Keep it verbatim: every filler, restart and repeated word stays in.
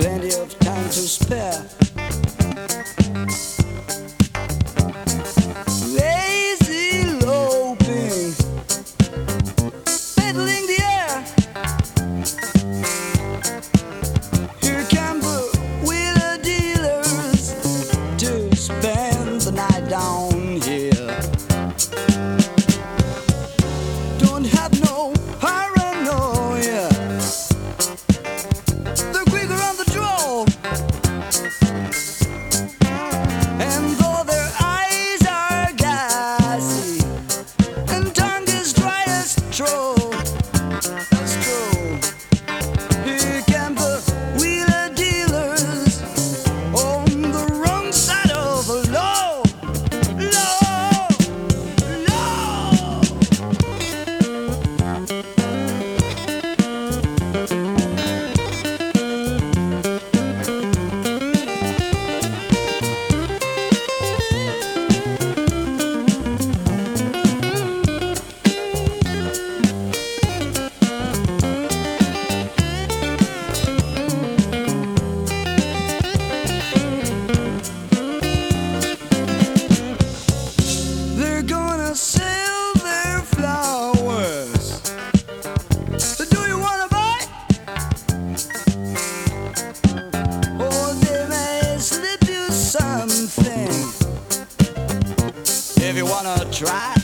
plenty of time to spare. Lazy loping, peddling the air. Here come the wheeler dealers to spend the night down here. Don't have no paranoia, they're quicker on the draw. And though their eyes are gassy and tongue is dry as straw, as straw, here come the wheeler dealers on the wrong side of the law, law, law. They're gonna sell their flowers. Do you wanna buy? Or they may slip you something if you wanna try.